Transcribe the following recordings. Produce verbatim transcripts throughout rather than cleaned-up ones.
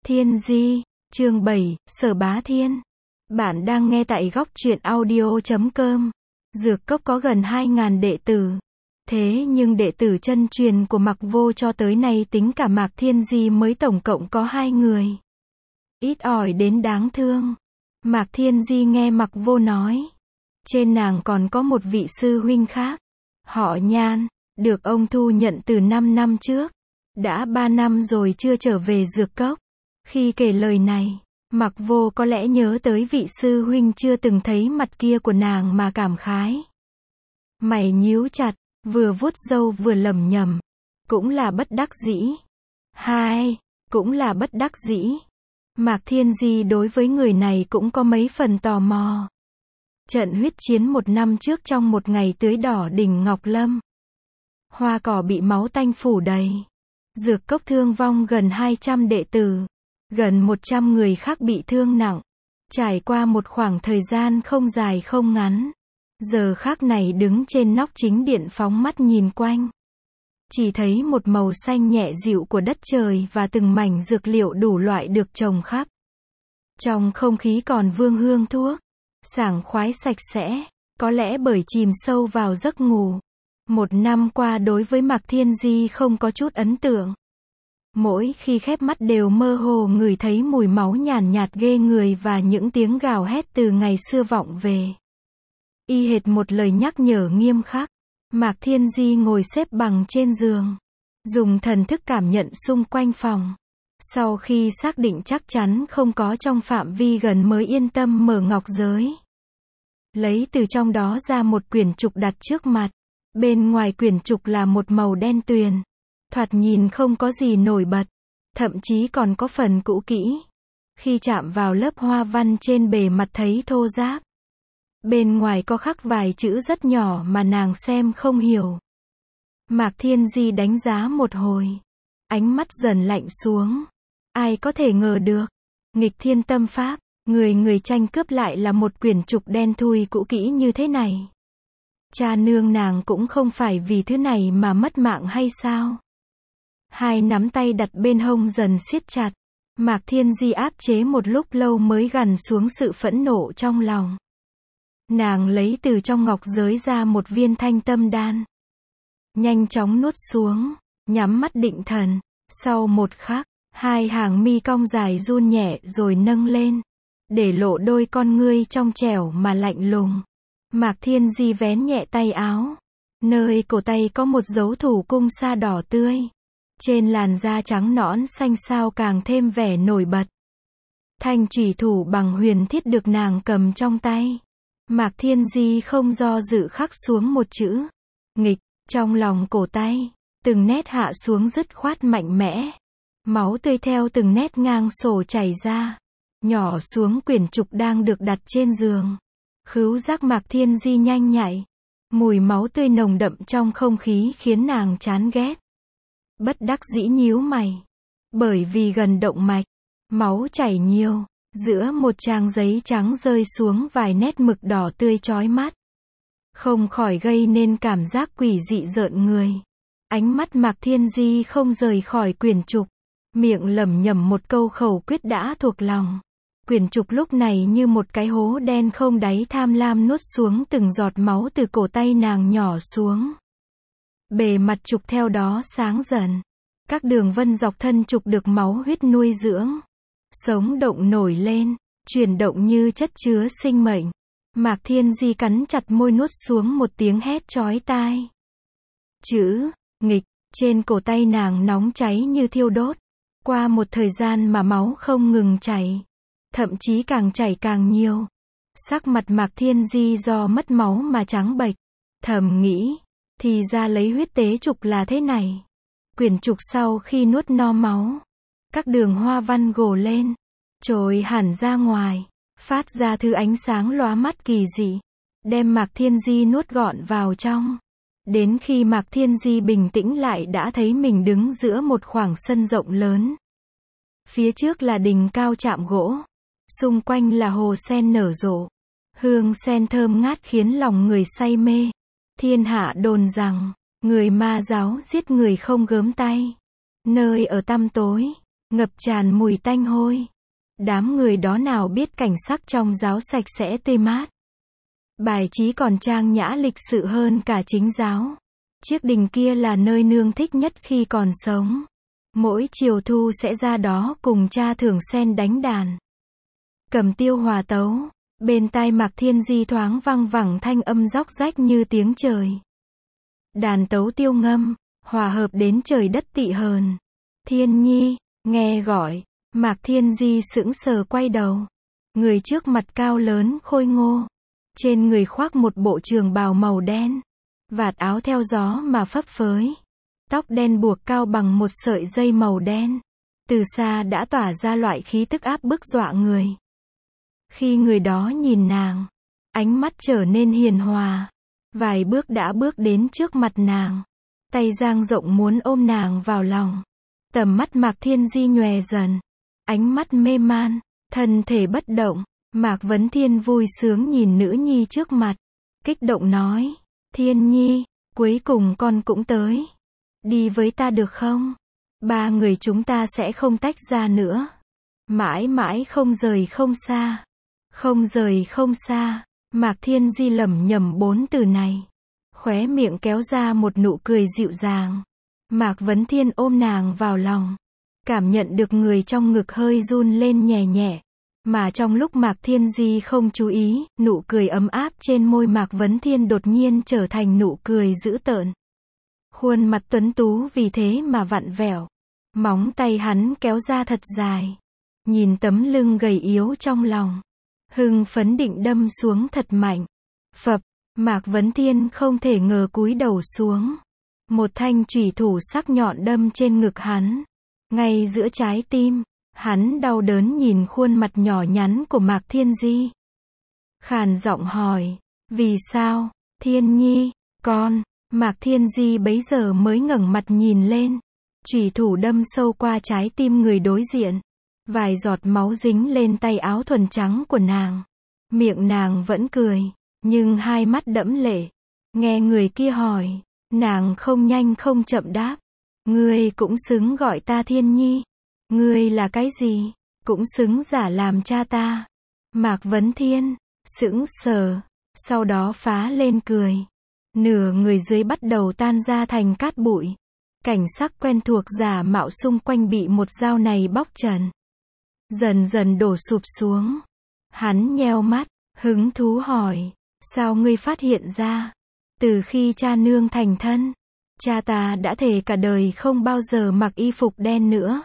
Thiên Di, chương bảy, Sở Bá Thiên. Bạn đang nghe tại góc truyện audio chấm com. Dược Cốc có gần hai nghìn đệ tử. Thế nhưng đệ tử chân truyền của Mạc Vô cho tới nay tính cả Mạc Thiên Di mới tổng cộng có hai người. Ít ỏi đến đáng thương. Mạc Thiên Di nghe Mạc Vô nói. Trên nàng còn có một vị sư huynh khác. Họ Nhan, được ông thu nhận từ năm năm trước. Đã ba năm rồi chưa trở về Dược Cốc. Khi kể lời này, Mạc Vô có lẽ nhớ tới vị sư huynh chưa từng thấy mặt kia của nàng mà cảm khái. Mày nhíu chặt, vừa vuốt râu vừa lẩm nhẩm. Cũng là bất đắc dĩ. Hai, cũng là bất đắc dĩ. Mạc Thiên Di đối với người này cũng có mấy phần tò mò. Trận huyết chiến một năm trước trong một ngày tưới đỏ đỉnh Ngọc Lâm. Hoa cỏ bị máu tanh phủ đầy. Dược Cốc thương vong gần hai trăm đệ tử. Gần một trăm người khác bị thương nặng. Trải qua một khoảng thời gian không dài không ngắn. Giờ khác này đứng trên nóc chính điện phóng mắt nhìn quanh. Chỉ thấy một màu xanh nhẹ dịu của đất trời và từng mảnh dược liệu đủ loại được trồng khắp. Trong không khí còn vương hương thuốc. Sảng khoái sạch sẽ. Có lẽ bởi chìm sâu vào giấc ngủ. Một năm qua đối với Mạc Thiên Di không có chút ấn tượng. Mỗi khi khép mắt đều mơ hồ ngửi thấy mùi máu nhàn nhạt ghê người và những tiếng gào hét từ ngày xưa vọng về. Y hệt một lời nhắc nhở nghiêm khắc. Mạc Thiên Di ngồi xếp bằng trên giường. Dùng thần thức cảm nhận xung quanh phòng. Sau khi xác định chắc chắn không có trong phạm vi gần mới yên tâm mở ngọc giới. Lấy từ trong đó ra một quyển trục đặt trước mặt. Bên ngoài quyển trục là một màu đen tuyền. Thoạt nhìn không có gì nổi bật. Thậm chí còn có phần cũ kỹ. Khi chạm vào lớp hoa văn trên bề mặt thấy thô ráp. Bên ngoài có khắc vài chữ rất nhỏ mà nàng xem không hiểu. Mạc Thiên Di đánh giá một hồi. Ánh mắt dần lạnh xuống. Ai có thể ngờ được. Nghịch thiên tâm pháp. Người người tranh cướp lại là một quyển trục đen thui cũ kỹ như thế này. Cha nương nàng cũng không phải vì thứ này mà mất mạng hay sao? Hai nắm tay đặt bên hông dần siết chặt. Mạc Thiên Di áp chế một lúc lâu mới gằn xuống sự phẫn nộ trong lòng. Nàng lấy từ trong ngọc giới ra một viên thanh tâm đan. Nhanh chóng nuốt xuống, nhắm mắt định thần. Sau một khắc, hai hàng mi cong dài run nhẹ rồi nâng lên. Để lộ đôi con ngươi trong trẻo mà lạnh lùng. Mạc Thiên Di vén nhẹ tay áo. Nơi cổ tay có một dấu thủ cung sa đỏ tươi. Trên làn da trắng nõn xanh xao càng thêm vẻ nổi bật. Thanh chủy thủ bằng huyền thiết được nàng cầm trong tay. Mạc Thiên Di không do dự khắc xuống một chữ. Nghịch, trong lòng cổ tay. Từng nét hạ xuống dứt khoát mạnh mẽ. Máu tươi theo từng nét ngang sổ chảy ra. Nhỏ xuống quyển trục đang được đặt trên giường. Khứu giác Mạc Thiên Di nhanh nhạy. Mùi máu tươi nồng đậm trong không khí khiến nàng chán ghét. Bất đắc dĩ nhíu mày. Bởi vì gần động mạch, máu chảy nhiều. Giữa một trang giấy trắng rơi xuống vài nét mực đỏ tươi chói mắt. Không khỏi gây nên cảm giác quỷ dị rợn người. Ánh mắt Mạc Thiên Di không rời khỏi quyển trục. Miệng lẩm nhẩm một câu khẩu quyết đã thuộc lòng. Quyển trục lúc này như một cái hố đen không đáy tham lam nuốt xuống từng giọt máu từ cổ tay nàng nhỏ xuống. Bề mặt trục theo đó sáng dần. Các đường vân dọc thân trục được máu huyết nuôi dưỡng. Sống động nổi lên, chuyển động như chất chứa sinh mệnh. Mạc Thiên Di cắn chặt môi nuốt xuống một tiếng hét chói tai. Chữ, nghịch, trên cổ tay nàng nóng cháy như thiêu đốt. Qua một thời gian mà máu không ngừng chảy. Thậm chí càng chảy càng nhiều. Sắc mặt Mạc Thiên Di do mất máu mà trắng bệch. Thầm nghĩ, thì ra lấy huyết tế trục là thế này. Quyển trục sau khi nuốt no máu. Các đường hoa văn gồ lên. Trồi hẳn ra ngoài. Phát ra thứ ánh sáng lóa mắt kỳ dị. Đem Mạc Thiên Di nuốt gọn vào trong. Đến khi Mạc Thiên Di bình tĩnh lại đã thấy mình đứng giữa một khoảng sân rộng lớn. Phía trước là đình cao chạm gỗ. Xung quanh là hồ sen nở rộ. Hương sen thơm ngát khiến lòng người say mê. Thiên hạ đồn rằng, người ma giáo giết người không gớm tay. Nơi ở tăm tối, ngập tràn mùi tanh hôi. Đám người đó nào biết cảnh sắc trong giáo sạch sẽ tươi mát. Bài trí còn trang nhã lịch sự hơn cả chính giáo. Chiếc đình kia là nơi nương thích nhất khi còn sống. Mỗi chiều thu sẽ ra đó cùng cha Thường Sen đánh đàn. Cầm tiêu hòa tấu, bên tai Mạc Thiên Di thoáng vang vẳng thanh âm róc rách như tiếng trời. Đàn tấu tiêu ngâm, hòa hợp đến trời đất tị hờn. Thiên Nhi, nghe gọi, Mạc Thiên Di sững sờ quay đầu. Người trước mặt cao lớn khôi ngô. Trên người khoác một bộ trường bào màu đen. Vạt áo theo gió mà phấp phới. Tóc đen buộc cao bằng một sợi dây màu đen. Từ xa đã tỏa ra loại khí tức áp bức dọa người. Khi người đó nhìn nàng, ánh mắt trở nên hiền hòa. Vài bước đã bước đến trước mặt nàng. Tay dang rộng muốn ôm nàng vào lòng. Tầm mắt Mạc Thiên Di nhòe dần. Ánh mắt mê man, thân thể bất động. Mạc Vấn Thiên vui sướng nhìn nữ nhi trước mặt. Kích động nói, Thiên Nhi, cuối cùng con cũng tới. Đi với ta được không? Ba người chúng ta sẽ không tách ra nữa. Mãi mãi không rời không xa. Không rời không xa. Mạc Thiên Di lẩm nhẩm bốn từ này. Khóe miệng kéo ra một nụ cười dịu dàng. Mạc Vấn Thiên ôm nàng vào lòng. Cảm nhận được người trong ngực hơi run lên nhẹ nhẹ. Mà trong lúc Mạc Thiên Di không chú ý, nụ cười ấm áp trên môi Mạc Vấn Thiên đột nhiên trở thành nụ cười dữ tợn. Khuôn mặt tuấn tú vì thế mà vặn vẹo. Móng tay hắn kéo ra thật dài. Nhìn tấm lưng gầy yếu trong lòng. Hưng phấn định đâm xuống thật mạnh. Phập, Mạc Vấn Thiên không thể ngờ cúi đầu xuống. Một thanh chủy thủ sắc nhọn đâm trên ngực hắn. Ngay giữa trái tim. Hắn đau đớn nhìn khuôn mặt nhỏ nhắn của Mạc Thiên Di. Khàn giọng hỏi, vì sao, Thiên Nhi, con, Mạc Thiên Di bấy giờ mới ngẩng mặt nhìn lên. Chủy thủ đâm sâu qua trái tim người đối diện. Vài giọt máu dính lên tay áo thuần trắng của nàng. Miệng nàng vẫn cười, nhưng hai mắt đẫm lệ. Nghe người kia hỏi, nàng không nhanh không chậm đáp. Ngươi cũng xứng gọi ta Thiên Nhi. Ngươi là cái gì? Cũng xứng giả làm cha ta. Mạc Vấn Thiên, sững sờ, sau đó phá lên cười. Nửa người dưới bắt đầu tan ra thành cát bụi. Cảnh sắc quen thuộc giả mạo xung quanh bị một dao này bóc trần. Dần dần đổ sụp xuống. Hắn nheo mắt, hứng thú hỏi, sao ngươi phát hiện ra? Từ khi cha nương thành thân, cha ta đã thề cả đời không bao giờ mặc y phục đen nữa.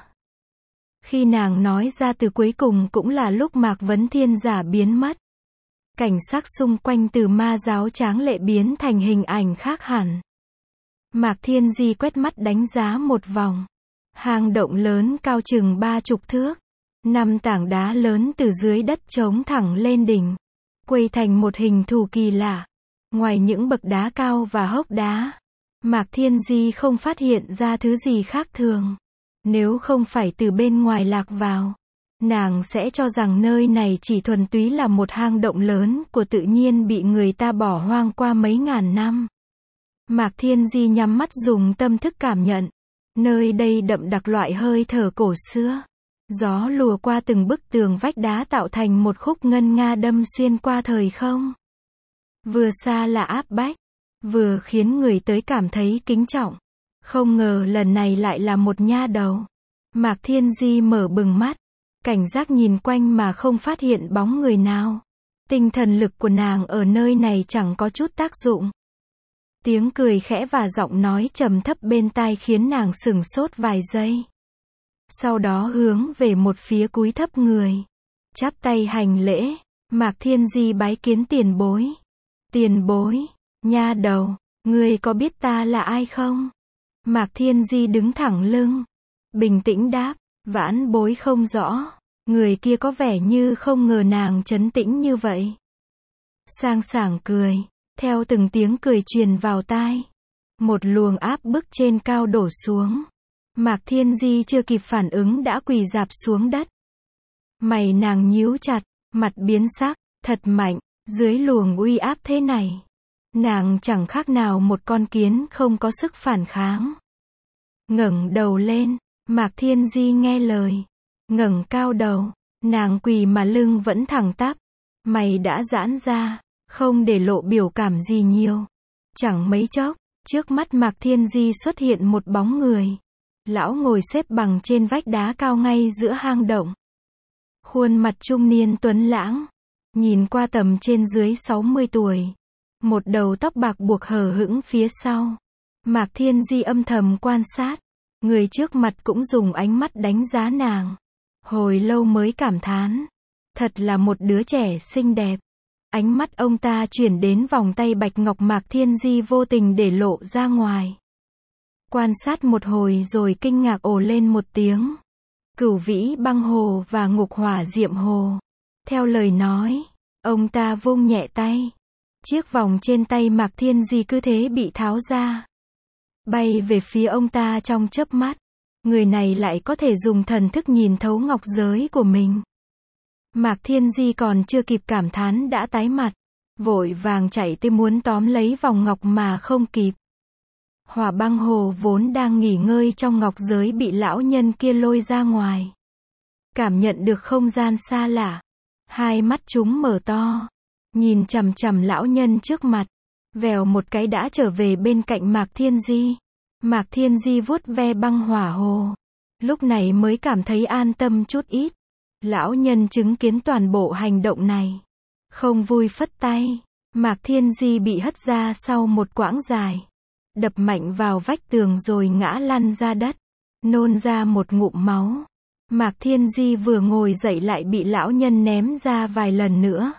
Khi nàng nói ra từ cuối cùng cũng là lúc Mạc Vấn Thiên giả biến mất. Cảnh sắc xung quanh từ ma giáo tráng lệ biến thành hình ảnh khác hẳn. Mạc Thiên Di quét mắt đánh giá một vòng. Hang động lớn cao chừng ba chục thước. Năm tảng đá lớn từ dưới đất trống thẳng lên đỉnh. Quây thành một hình thù kỳ lạ. Ngoài những bậc đá cao và hốc đá, Mạc Thiên Di không phát hiện ra thứ gì khác thường. Nếu không phải từ bên ngoài lạc vào, nàng sẽ cho rằng nơi này chỉ thuần túy là một hang động lớn của tự nhiên bị người ta bỏ hoang qua mấy ngàn năm. Mạc Thiên Di nhắm mắt dùng tâm thức cảm nhận. Nơi đây đậm đặc loại hơi thở cổ xưa. Gió lùa qua từng bức tường vách đá tạo thành một khúc ngân nga đâm xuyên qua thời không. Vừa xa là áp bách, vừa khiến người tới cảm thấy kính trọng. Không ngờ lần này lại là một nha đầu. Mạc Thiên Di mở bừng mắt, cảnh giác nhìn quanh mà không phát hiện bóng người nào. Tinh thần lực của nàng ở nơi này chẳng có chút tác dụng. Tiếng cười khẽ và giọng nói trầm thấp bên tai khiến nàng sửng sốt vài giây. Sau đó hướng về một phía cúi thấp người. Chắp tay hành lễ, Mạc Thiên Di bái kiến tiền bối. Tiền bối, nha đầu, ngươi có biết ta là ai không? Mạc Thiên Di đứng thẳng lưng, bình tĩnh đáp, vãn bối không rõ. Người kia có vẻ như không ngờ nàng trấn tĩnh như vậy. Sang sảng cười, theo từng tiếng cười truyền vào tai. Một luồng áp bức trên cao đổ xuống. Mạc Thiên Di chưa kịp phản ứng đã quỳ rạp xuống đất. Mày nàng nhíu chặt, mặt biến sắc, thật mạnh, dưới luồng uy áp thế này. Nàng chẳng khác nào một con kiến không có sức phản kháng. Ngẩng đầu lên, Mạc Thiên Di nghe lời, ngẩng cao đầu, nàng quỳ mà lưng vẫn thẳng tắp, mày đã giãn ra, không để lộ biểu cảm gì nhiều. Chẳng mấy chốc, trước mắt Mạc Thiên Di xuất hiện một bóng người. Lão ngồi xếp bằng trên vách đá cao ngay giữa hang động. Khuôn mặt trung niên tuấn lãng, nhìn qua tầm trên dưới sáu mươi tuổi. Một đầu tóc bạc buộc hở hững phía sau. Mạc Thiên Di âm thầm quan sát. Người trước mặt cũng dùng ánh mắt đánh giá nàng. Hồi lâu mới cảm thán. Thật là một đứa trẻ xinh đẹp. Ánh mắt ông ta chuyển đến vòng tay bạch ngọc Mạc Thiên Di vô tình để lộ ra ngoài. Quan sát một hồi rồi kinh ngạc ồ lên một tiếng. Cửu vĩ băng hồ và ngục hỏa diệm hồ. Theo lời nói, ông ta vung nhẹ tay. Chiếc vòng trên tay Mạc Thiên Di cứ thế bị tháo ra. Bay về phía ông ta trong chớp mắt. Người này lại có thể dùng thần thức nhìn thấu ngọc giới của mình. Mạc Thiên Di còn chưa kịp cảm thán đã tái mặt. Vội vàng chạy tới muốn tóm lấy vòng ngọc mà không kịp. Hỏa băng hồ vốn đang nghỉ ngơi trong ngọc giới bị lão nhân kia lôi ra ngoài. Cảm nhận được không gian xa lạ. Hai mắt chúng mở to. Nhìn chằm chằm lão nhân trước mặt. Vèo một cái đã trở về bên cạnh Mạc Thiên Di. Mạc Thiên Di vuốt ve băng hỏa hồ. Lúc này mới cảm thấy an tâm chút ít. Lão nhân chứng kiến toàn bộ hành động này. Không vui phất tay. Mạc Thiên Di bị hất ra sau một quãng dài. Đập mạnh vào vách tường rồi ngã lăn ra đất. Nôn ra một ngụm máu. Mạc Thiên Di vừa ngồi dậy lại bị lão nhân ném ra vài lần nữa.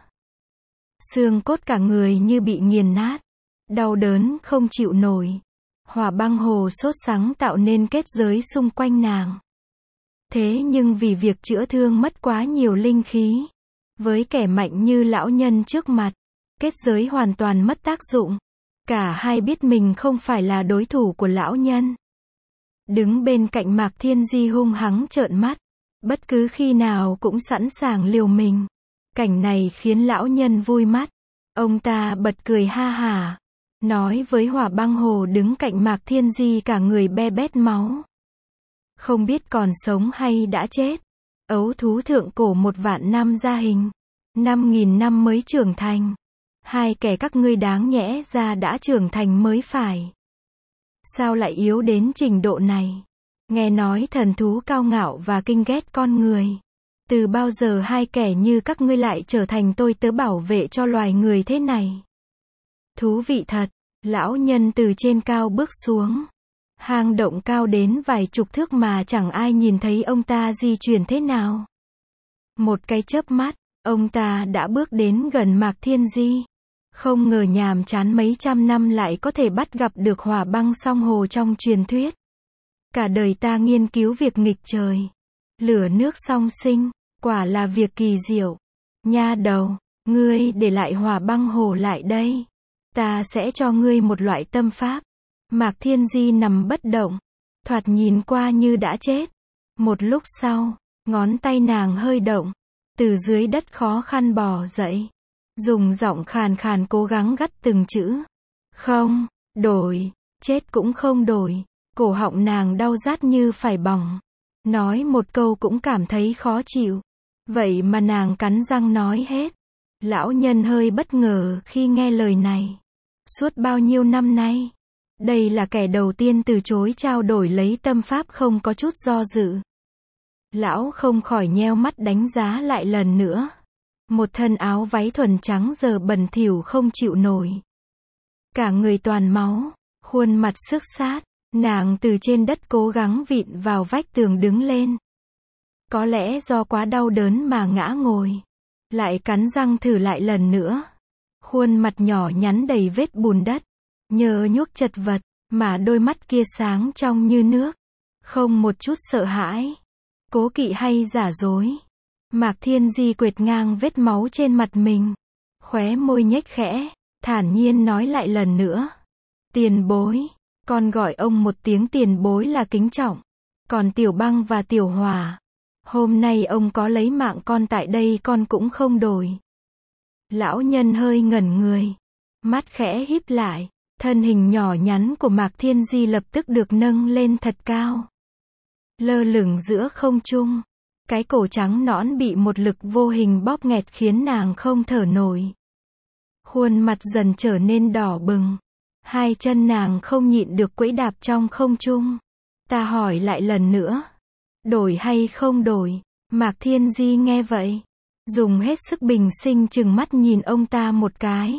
Xương cốt cả người như bị nghiền nát. Đau đớn không chịu nổi. Hỏa băng hồ sốt sắng tạo nên kết giới xung quanh nàng. Thế nhưng vì việc chữa thương mất quá nhiều linh khí. Với kẻ mạnh như lão nhân trước mặt, kết giới hoàn toàn mất tác dụng. Cả hai biết mình không phải là đối thủ của lão nhân. Đứng bên cạnh Mạc Thiên Di hung hăng trợn mắt. Bất cứ khi nào cũng sẵn sàng liều mình. Cảnh này khiến lão nhân vui mắt. Ông ta bật cười ha hả. Nói với hỏa băng hồ đứng cạnh Mạc Thiên Di cả người be bét máu. Không biết còn sống hay đã chết. Ấu thú thượng cổ một vạn năm ra hình. Năm nghìn năm mới trưởng thành. Hai kẻ các ngươi đáng nhẽ ra đã trưởng thành mới phải. Sao lại yếu đến trình độ này? Nghe nói thần thú cao ngạo và kinh ghét con người. Từ bao giờ hai kẻ như các ngươi lại trở thành tôi tớ bảo vệ cho loài người thế này? Thú vị thật. Lão nhân từ trên cao bước xuống. Hang động cao đến vài chục thước mà chẳng ai nhìn thấy ông ta di chuyển thế nào. Một cái chớp mắt, ông ta đã bước đến gần Mạc Thiên Di. Không ngờ nhàm chán mấy trăm năm lại có thể bắt gặp được hỏa băng song hồ trong truyền thuyết. Cả đời ta nghiên cứu việc nghịch trời. Lửa nước song sinh, quả là việc kỳ diệu. Nha đầu, ngươi để lại hỏa băng hồ lại đây. Ta sẽ cho ngươi một loại tâm pháp. Mạc Thiên Di nằm bất động. Thoạt nhìn qua như đã chết. Một lúc sau, ngón tay nàng hơi động. Từ dưới đất khó khăn bò dậy. Dùng giọng khàn khàn cố gắng gắt từng chữ. Không, đổi, chết cũng không đổi. Cổ họng nàng đau rát như phải bỏng. Nói một câu cũng cảm thấy khó chịu. Vậy mà nàng cắn răng nói hết. Lão nhân hơi bất ngờ khi nghe lời này. Suốt bao nhiêu năm nay, đây là kẻ đầu tiên từ chối trao đổi lấy tâm pháp không có chút do dự. Lão không khỏi nheo mắt đánh giá lại lần nữa. Một thân áo váy thuần trắng giờ bẩn thỉu không chịu nổi. Cả người toàn máu, khuôn mặt xước sát, nàng từ trên đất cố gắng vịn vào vách tường đứng lên. Có lẽ do quá đau đớn mà ngã ngồi. Lại cắn răng thử lại lần nữa. Khuôn mặt nhỏ nhắn đầy vết bùn đất. Nhờ nhuốc chật vật, mà đôi mắt kia sáng trong như nước. Không một chút sợ hãi. Cố kỵ hay giả dối. Mạc Thiên Di quệt ngang vết máu trên mặt mình. Khóe môi nhếch khẽ, thản nhiên nói lại lần nữa. Tiền bối. Con gọi ông một tiếng tiền bối là kính trọng. Còn Tiểu Băng và Tiểu Hỏa, hôm nay ông có lấy mạng con tại đây con cũng không đổi. Lão nhân hơi ngẩn người. Mắt khẽ híp lại. Thân hình nhỏ nhắn của Mạc Thiên Di lập tức được nâng lên thật cao. lơ lửng giữa không trung. Cái cổ trắng nõn bị một lực vô hình bóp nghẹt khiến nàng không thở nổi. Khuôn mặt dần trở nên đỏ bừng. Hai chân nàng không nhịn được quẫy đạp trong không trung. Ta hỏi lại lần nữa. Đổi hay không đổi? Mạc Thiên Di nghe vậy. Dùng hết sức bình sinh chừng mắt nhìn ông ta một cái.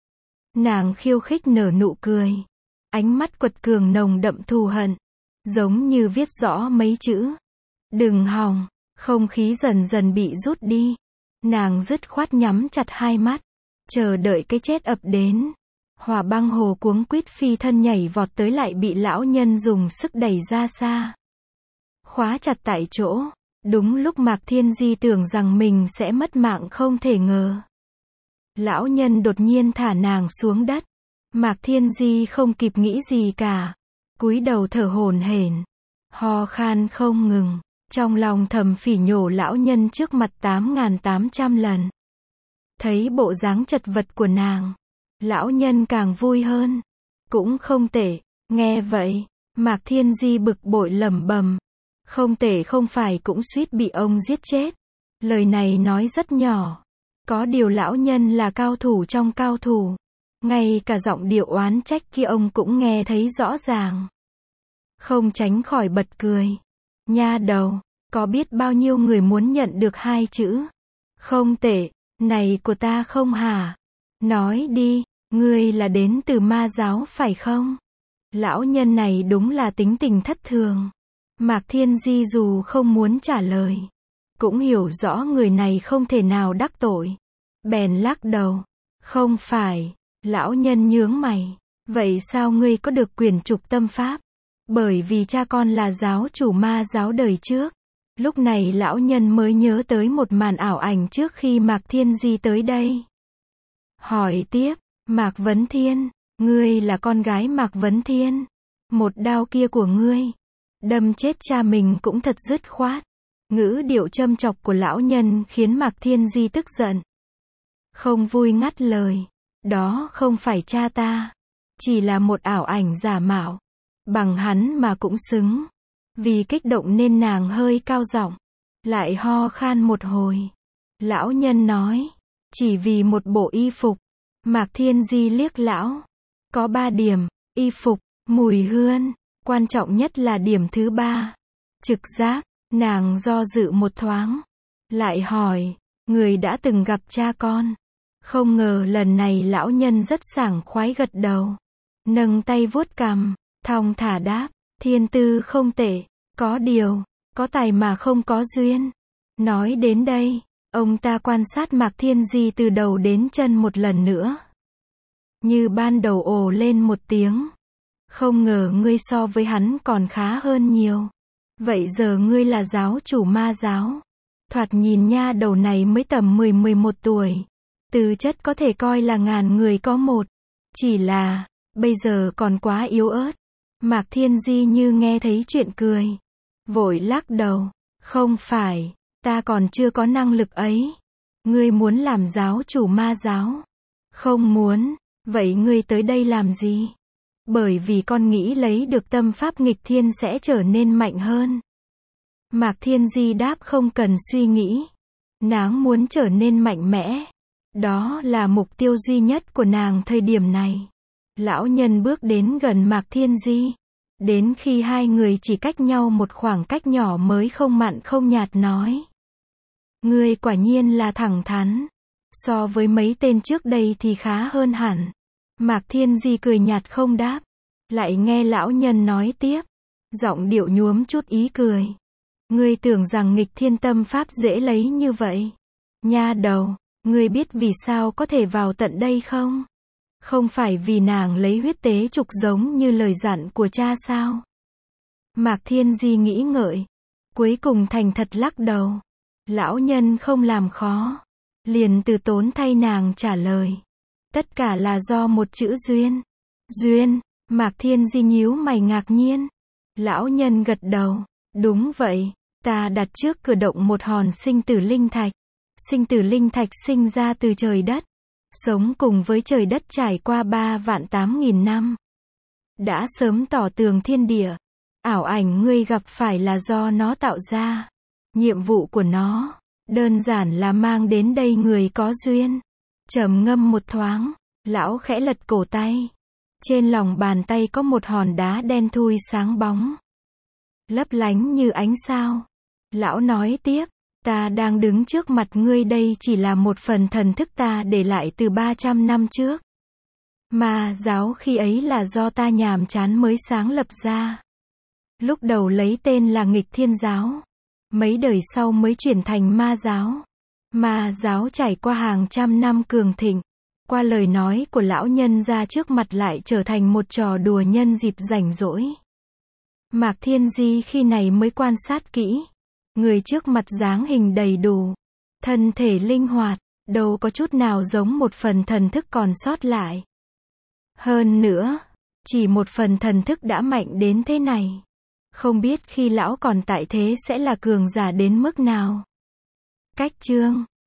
Nàng khiêu khích nở nụ cười. Ánh mắt quật cường nồng đậm thù hận. Giống như viết rõ mấy chữ. Đừng hòng. Không khí dần dần bị rút đi. Nàng dứt khoát nhắm chặt hai mắt. Chờ đợi cái chết ập đến. Hỏa băng hồ cuống quýt phi thân nhảy vọt tới lại bị lão nhân dùng sức đẩy ra xa. Khóa chặt tại chỗ. Đúng lúc Mạc Thiên Di tưởng rằng mình sẽ mất mạng không thể ngờ. Lão nhân đột nhiên thả nàng xuống đất. Mạc Thiên Di không kịp nghĩ gì cả. Cúi đầu thở hổn hển. Ho khan không ngừng. Trong lòng thầm phỉ nhổ lão nhân trước mặt tám nghìn tám trăm lần. Thấy bộ dáng chật vật của nàng. Lão nhân càng vui hơn. Cũng không tệ. Nghe vậy. Mạc Thiên Di bực bội lẩm bẩm. Không tệ không phải cũng suýt bị ông giết chết. Lời này nói rất nhỏ. Có điều lão nhân là cao thủ trong cao thủ. Ngay cả giọng điệu oán trách kia ông cũng nghe thấy rõ ràng. Không tránh khỏi bật cười. Nha đầu, có biết bao nhiêu người muốn nhận được hai chữ. Không tệ, này của ta không hả? Nói đi, ngươi là đến từ ma giáo phải không? Lão nhân này đúng là tính tình thất thường. Mạc Thiên Di dù không muốn trả lời. Cũng hiểu rõ người này không thể nào đắc tội. Bèn lắc đầu. Không phải. Lão nhân nhướng mày. Vậy sao ngươi có được quyền trục tâm pháp? Bởi vì cha con là giáo chủ ma giáo đời trước. Lúc này lão nhân mới nhớ tới một màn ảo ảnh trước khi Mạc Thiên Di tới đây. Hỏi tiếp. Mạc Vấn Thiên. Ngươi là con gái Mạc Vấn Thiên. Một đao kia của ngươi. Đâm chết cha mình cũng thật dứt khoát. Ngữ điệu châm chọc của lão nhân khiến Mạc Thiên Di tức giận. Không vui ngắt lời. Đó không phải cha ta. Chỉ là một ảo ảnh giả mạo. Bằng hắn mà cũng xứng. Vì kích động nên nàng hơi cao giọng. Lại ho khan một hồi. Lão nhân nói. Chỉ vì một bộ y phục. Mạc Thiên Di liếc lão. Có ba điểm. Y phục, mùi hương. Quan trọng nhất là điểm thứ ba. Trực giác. Nàng do dự một thoáng. Lại hỏi. Người đã từng gặp cha con. Không ngờ lần này lão nhân rất sảng khoái gật đầu. Nâng tay vuốt cằm. Thong thả đáp. Thiên tư không tệ. Có điều. Có tài mà không có duyên. Nói đến đây. Ông ta quan sát Mạc Thiên Di từ đầu đến chân một lần nữa. Như ban đầu ồ lên một tiếng. Không ngờ ngươi so với hắn còn khá hơn nhiều. Vậy giờ ngươi là giáo chủ ma giáo. Thoạt nhìn nha đầu này mới tầm mười mười một tuổi. Tư chất có thể coi là ngàn người có một. Chỉ là, bây giờ còn quá yếu ớt. Mạc Thiên Di như nghe thấy chuyện cười. Vội lắc đầu. Không phải, ta còn chưa có năng lực ấy. Ngươi muốn làm giáo chủ ma giáo? Không muốn, vậy ngươi tới đây làm gì? Bởi vì con nghĩ lấy được tâm pháp nghịch thiên sẽ trở nên mạnh hơn. Mạc Thiên Di đáp không cần suy nghĩ. Nàng muốn trở nên mạnh mẽ. Đó là mục tiêu duy nhất của nàng thời điểm này. Lão nhân bước đến gần Mạc Thiên Di. Đến khi hai người chỉ cách nhau một khoảng cách nhỏ mới không mặn không nhạt nói. Ngươi quả nhiên là thẳng thắn. So với mấy tên trước đây thì khá hơn hẳn. Mạc Thiên Di cười nhạt không đáp. Lại nghe lão nhân nói tiếp. Giọng điệu nhuốm chút ý cười. Ngươi tưởng rằng nghịch thiên tâm pháp dễ lấy như vậy. Nha đầu, ngươi biết vì sao có thể vào tận đây không? Không phải vì nàng lấy huyết tế trục giống như lời dặn của cha sao? Mạc Thiên Di nghĩ ngợi. Cuối cùng thành thật lắc đầu. Lão nhân không làm khó. Liền từ tốn thay nàng trả lời. Tất cả là do một chữ duyên. Duyên, Mạc Thiên Di nhíu mày ngạc nhiên. Lão nhân gật đầu. Đúng vậy, ta đặt trước cửa động một hòn sinh tử linh thạch. Sinh tử linh thạch sinh ra từ trời đất. Sống cùng với trời đất trải qua ba vạn tám nghìn năm. Đã sớm tỏ tường thiên địa. Ảo ảnh ngươi gặp phải là do nó tạo ra. Nhiệm vụ của nó, đơn giản là mang đến đây người có duyên. Trầm ngâm một thoáng, lão khẽ lật cổ tay. Trên lòng bàn tay có một hòn đá đen thui sáng bóng, lấp lánh như ánh sao. Lão nói tiếp, ta đang đứng trước mặt ngươi đây chỉ là một phần thần thức ta để lại từ ba trăm năm trước. Ma giáo khi ấy là do ta nhàm chán mới sáng lập ra. Lúc đầu lấy tên là Nghịch Thiên Giáo. Mấy đời sau mới chuyển thành Ma giáo. Ma giáo trải qua hàng trăm năm cường thịnh. Qua lời nói của lão nhân ra trước mặt lại trở thành một trò đùa nhân dịp rảnh rỗi. Mạc Thiên Di khi này mới quan sát kỹ. Người trước mặt dáng hình đầy đủ. Thân thể linh hoạt, đâu có chút nào giống một phần thần thức còn sót lại. Hơn nữa, chỉ một phần thần thức đã mạnh đến thế này. Không biết khi lão còn tại thế sẽ là cường giả đến mức nào. Cách chương